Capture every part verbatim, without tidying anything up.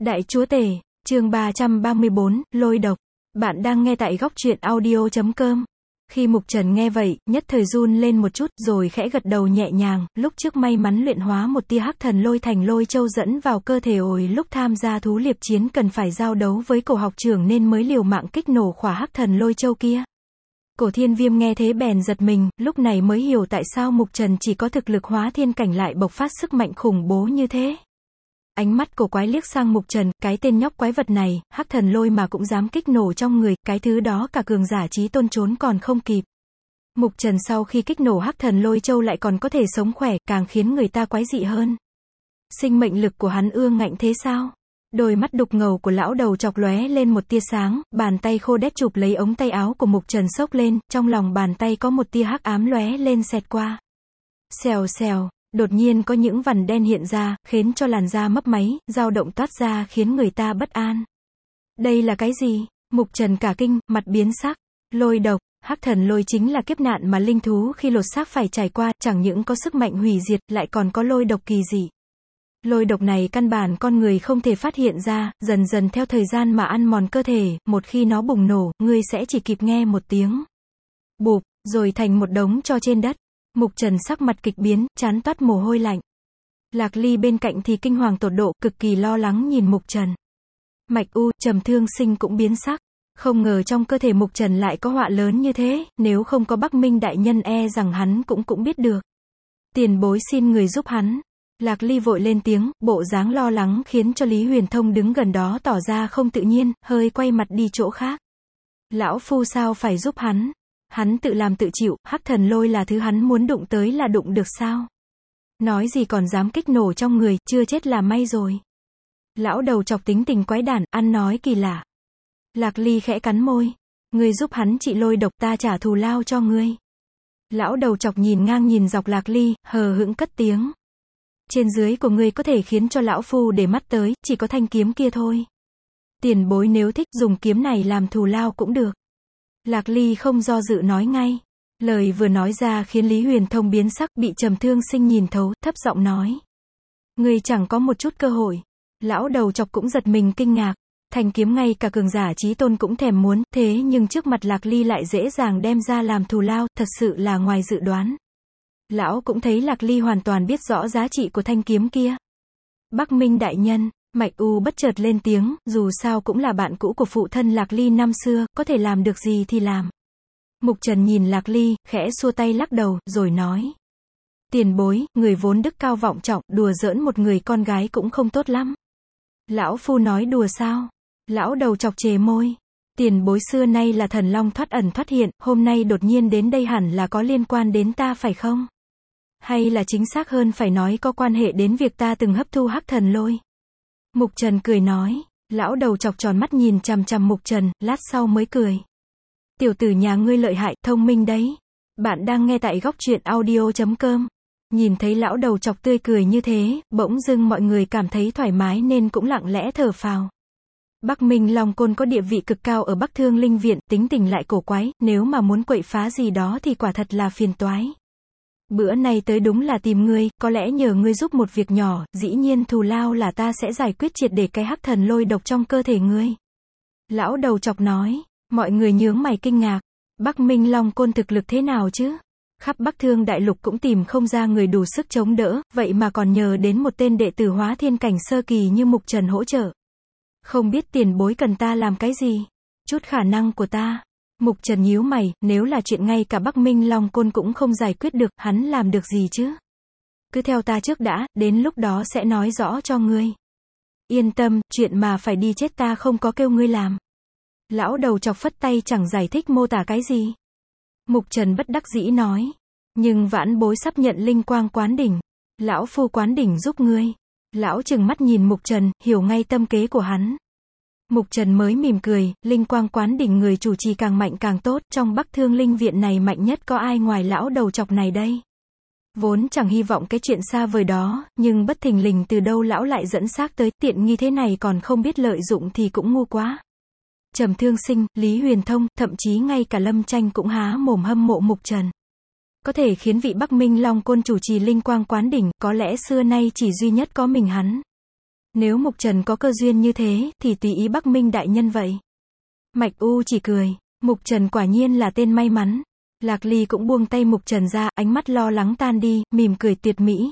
Đại chúa tể, chương ba trăm ba mươi bốn, lôi độc. Bạn đang nghe tại góc truyện audio chấm com. Khi Mục Trần nghe vậy, nhất thời run lên một chút, rồi khẽ gật đầu nhẹ nhàng, lúc trước may mắn luyện hóa một tia hắc thần lôi thành lôi châu dẫn vào cơ thể ồi lúc tham gia thú liệp chiến cần phải giao đấu với cổ học trưởng nên mới liều mạng kích nổ khỏa hắc thần lôi châu kia. Cổ Thiên Viêm nghe thế bèn giật mình, lúc này mới hiểu tại sao Mục Trần chỉ có thực lực hóa thiên cảnh lại bộc phát sức mạnh khủng bố như thế. Ánh mắt cổ quái liếc sang Mục Trần, cái tên nhóc quái vật này, hắc thần lôi mà cũng dám kích nổ trong người, cái thứ đó cả cường giả chí tôn trốn còn không kịp. Mục Trần sau khi kích nổ hắc thần lôi châu lại còn có thể sống khỏe, càng khiến người ta quái dị hơn. Sinh mệnh lực của hắn ương ngạnh thế sao? Đôi mắt đục ngầu của lão đầu chọc lóe lên một tia sáng, bàn tay khô đét chụp lấy ống tay áo của Mục Trần xốc lên, trong lòng bàn tay có một tia hắc ám lóe lên xẹt qua. Xèo xèo. Đột nhiên có những vằn đen hiện ra, khiến cho làn da mấp máy, dao động toát ra khiến người ta bất an. Đây là cái gì? Mục Trần cả kinh, mặt biến sắc. Lôi độc, hắc thần lôi chính là kiếp nạn mà linh thú khi lột xác phải trải qua, chẳng những có sức mạnh hủy diệt, lại còn có lôi độc kỳ dị. Lôi độc này căn bản con người không thể phát hiện ra, dần dần theo thời gian mà ăn mòn cơ thể, một khi nó bùng nổ, ngươi sẽ chỉ kịp nghe một tiếng bụp, rồi thành một đống tro trên đất. Mục Trần sắc mặt kịch biến, trán toát mồ hôi lạnh. Lạc Ly bên cạnh thì kinh hoàng tột độ, cực kỳ lo lắng nhìn Mục Trần. Mạch U, Trầm Thương Sinh cũng biến sắc. Không ngờ trong cơ thể Mục Trần lại có họa lớn như thế, nếu không có Bắc Minh đại nhân e rằng hắn cũng cũng biết được. Tiền bối xin người giúp hắn. Lạc Ly vội lên tiếng, bộ dáng lo lắng khiến cho Lý Huyền Thông đứng gần đó tỏ ra không tự nhiên, hơi quay mặt đi chỗ khác. Lão phu sao phải giúp hắn? Hắn tự làm tự chịu, hắc thần lôi là thứ hắn muốn đụng tới là đụng được sao? Nói gì còn dám kích nổ trong người, chưa chết là may rồi. Lão đầu chọc tính tình quái đản, ăn nói kỳ lạ. Lạc Ly khẽ cắn môi. Ngươi giúp hắn trị lôi độc, ta trả thù lao cho ngươi. Lão đầu chọc nhìn ngang nhìn dọc Lạc Ly, hờ hững cất tiếng. Trên dưới của ngươi có thể khiến cho lão phu để mắt tới, chỉ có thanh kiếm kia thôi. Tiền bối nếu thích dùng kiếm này làm thù lao cũng được. Lạc Ly không do dự nói ngay. Lời vừa nói ra khiến Lý Huyền Thông biến sắc, bị Trầm Thương Sinh nhìn thấu, thấp giọng nói. Ngươi chẳng có một chút cơ hội. Lão đầu chọc cũng giật mình kinh ngạc. Thanh kiếm ngay cả cường giả chí tôn cũng thèm muốn, thế nhưng trước mặt Lạc Ly lại dễ dàng đem ra làm thù lao, thật sự là ngoài dự đoán. Lão cũng thấy Lạc Ly hoàn toàn biết rõ giá trị của thanh kiếm kia. Bắc Minh đại nhân. Mạch U bất chợt lên tiếng, dù sao cũng là bạn cũ của phụ thân Lạc Ly năm xưa, có thể làm được gì thì làm. Mục Trần nhìn Lạc Ly, khẽ xua tay lắc đầu, rồi nói. Tiền bối, người vốn đức cao vọng trọng, đùa giỡn một người con gái cũng không tốt lắm. Lão phu nói đùa sao? Lão đầu chọc chề môi. Tiền bối xưa nay là thần long thoát ẩn thoát hiện, hôm nay đột nhiên đến đây hẳn là có liên quan đến ta phải không? Hay là chính xác hơn phải nói có quan hệ đến việc ta từng hấp thu hắc thần lôi? Mục Trần cười nói. Lão đầu chọc tròn mắt nhìn chằm chằm Mục Trần, lát sau mới cười. Tiểu tử nhà ngươi lợi hại, thông minh đấy. Bạn đang nghe tại góc truyện audio chấm com. Nhìn thấy lão đầu chọc tươi cười như thế, bỗng dưng mọi người cảm thấy thoải mái nên cũng lặng lẽ thở phào. Bắc Minh Long Côn có địa vị cực cao ở Bắc Thương Linh Viện, tính tình lại cổ quái, nếu mà muốn quậy phá gì đó thì quả thật là phiền toái. Bữa nay tới đúng là tìm ngươi, có lẽ nhờ ngươi giúp một việc nhỏ, dĩ nhiên thù lao là ta sẽ giải quyết triệt để cái hắc thần lôi độc trong cơ thể ngươi. Lão đầu chọc nói, mọi người nhướng mày kinh ngạc. Bắc Minh Long Côn thực lực thế nào chứ? Khắp Bắc Thương Đại Lục cũng tìm không ra người đủ sức chống đỡ, vậy mà còn nhờ đến một tên đệ tử hóa thiên cảnh sơ kỳ như Mục Trần hỗ trợ. Không biết tiền bối cần ta làm cái gì? Chút khả năng của ta. Mục Trần nhíu mày, nếu là chuyện ngay cả Bắc Minh Long Côn cũng không giải quyết được, hắn làm được gì chứ? Cứ theo ta trước đã, đến lúc đó sẽ nói rõ cho ngươi. Yên tâm, chuyện mà phải đi chết ta không có kêu ngươi làm. Lão đầu chọc phất tay chẳng giải thích mô tả cái gì. Mục Trần bất đắc dĩ nói. Nhưng vãn bối sắp nhận linh quang quán đỉnh. Lão phu quán đỉnh giúp ngươi. Lão trừng mắt nhìn Mục Trần, hiểu ngay tâm kế của hắn. Mục Trần mới mỉm cười, linh quang quán đỉnh người chủ trì càng mạnh càng tốt, trong Bắc Thương Linh Viện này mạnh nhất có ai ngoài lão đầu chọc này đây. Vốn chẳng hy vọng cái chuyện xa vời đó, nhưng bất thình lình từ đâu lão lại dẫn xác tới, tiện nghi thế này còn không biết lợi dụng thì cũng ngu quá. Trầm Thương Sinh, Lý Huyền Thông, thậm chí ngay cả Lâm Tranh cũng há mồm hâm mộ Mục Trần. Có thể khiến vị Bắc Minh Long Côn chủ trì linh quang quán đỉnh, có lẽ xưa nay chỉ duy nhất có mình hắn. Nếu Mục Trần có cơ duyên như thế, thì tùy ý Bắc Minh đại nhân vậy. Mạch U chỉ cười, Mục Trần quả nhiên là tên may mắn. Lạc Ly cũng buông tay Mục Trần ra, ánh mắt lo lắng tan đi, mỉm cười tuyệt mỹ.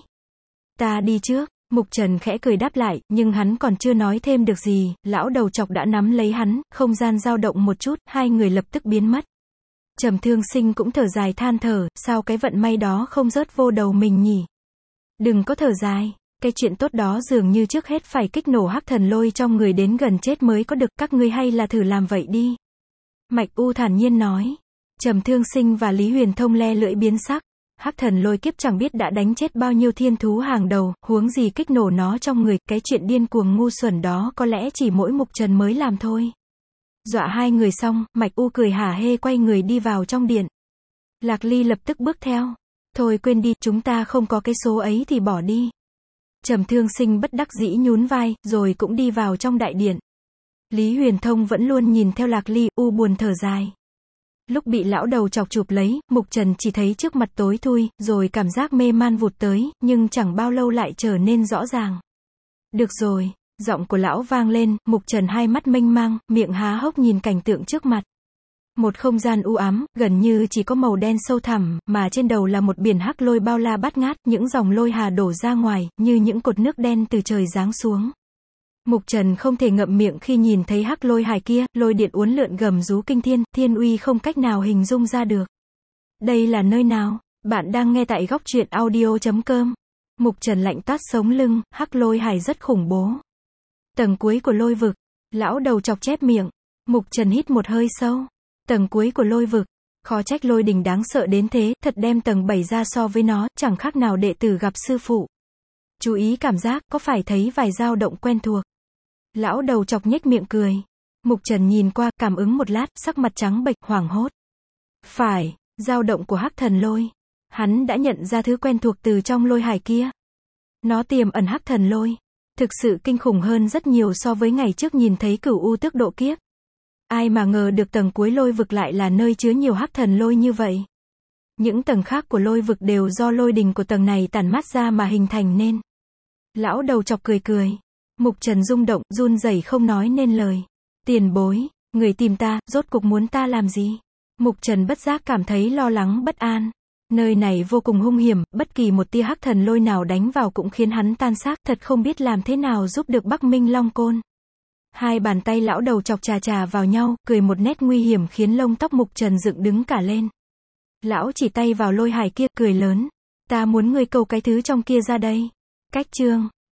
Ta đi trước. Mục Trần khẽ cười đáp lại, nhưng hắn còn chưa nói thêm được gì, lão đầu chọc đã nắm lấy hắn, không gian dao động một chút, hai người lập tức biến mất. Trầm Thương Sinh cũng thở dài than thở, sao cái vận may đó không rớt vô đầu mình nhỉ? Đừng có thở dài, cái chuyện tốt đó dường như trước hết phải kích nổ hắc thần lôi trong người đến gần chết mới có được, các ngươi hay là thử làm vậy đi. Mạch U thản nhiên nói. Trầm Thương Sinh và Lý Huyền Thông le lưỡi biến sắc. Hắc thần lôi kiếp chẳng biết đã đánh chết bao nhiêu thiên thú hàng đầu, huống gì kích nổ nó trong người, cái chuyện điên cuồng ngu xuẩn đó có lẽ chỉ mỗi Mục Trần mới làm thôi. Dọa hai người xong, Mạch U cười hả hê quay người đi vào trong điện. Lạc Ly lập tức bước theo. Thôi quên đi, chúng ta không có cái số ấy thì bỏ đi. Trầm Thương Sinh bất đắc dĩ nhún vai, rồi cũng đi vào trong đại điện. Lý Huyền Thông vẫn luôn nhìn theo Lạc Ly, u buồn thở dài. Lúc bị lão đầu chọc chụp lấy, Mục Trần chỉ thấy trước mặt tối thui, rồi cảm giác mê man vụt tới, nhưng chẳng bao lâu lại trở nên rõ ràng. Được rồi, giọng của lão vang lên, Mục Trần hai mắt mênh mang, miệng há hốc nhìn cảnh tượng trước mặt. Một không gian u ám, gần như chỉ có màu đen sâu thẳm, mà trên đầu là một biển hắc lôi bao la bát ngát, những dòng lôi hà đổ ra ngoài, như những cột nước đen từ trời giáng xuống. Mục Trần không thể ngậm miệng khi nhìn thấy hắc lôi hài kia, lôi điện uốn lượn gầm rú kinh thiên, thiên uy không cách nào hình dung ra được. Đây là nơi nào? Bạn đang nghe tại góc truyện audio chấm com. Mục Trần lạnh toát sống lưng, hắc lôi hài rất khủng bố. Tầng cuối của lôi vực. Lão đầu chọc chép miệng. Mục Trần hít một hơi sâu. Tầng cuối của lôi vực. Khó trách lôi đình đáng sợ đến thế, thật đem tầng bảy ra so với nó, chẳng khác nào đệ tử gặp sư phụ. Chú ý cảm giác, có phải thấy vài dao động quen thuộc? Lão đầu chọc nhếch miệng cười. Mục Trần nhìn qua, cảm ứng một lát, sắc mặt trắng bệch, hoảng hốt. Phải, dao động của hắc thần lôi. Hắn đã nhận ra thứ quen thuộc từ trong lôi hải kia. Nó tiềm ẩn hắc thần lôi. Thực sự kinh khủng hơn rất nhiều so với ngày trước nhìn thấy cửu u tước độ kiếp. Ai mà ngờ được tầng cuối lôi vực lại là nơi chứa nhiều hắc thần lôi như vậy. Những tầng khác của lôi vực đều do lôi đình của tầng này tản mát ra mà hình thành nên. Lão đầu chọc cười cười. Mục Trần rung động, run rẩy không nói nên lời. Tiền bối, người tìm ta, rốt cuộc muốn ta làm gì? Mục Trần bất giác cảm thấy lo lắng bất an. Nơi này vô cùng hung hiểm, bất kỳ một tia hắc thần lôi nào đánh vào cũng khiến hắn tan xác, thật không biết làm thế nào giúp được Bắc Minh Long Côn. Hai bàn tay lão đầu chọc chà chà vào nhau, cười một nét nguy hiểm khiến lông tóc Mục Trần dựng đứng cả lên. Lão chỉ tay vào lôi hải kia, cười lớn. Ta muốn ngươi câu cái thứ trong kia ra đây. Cách chương.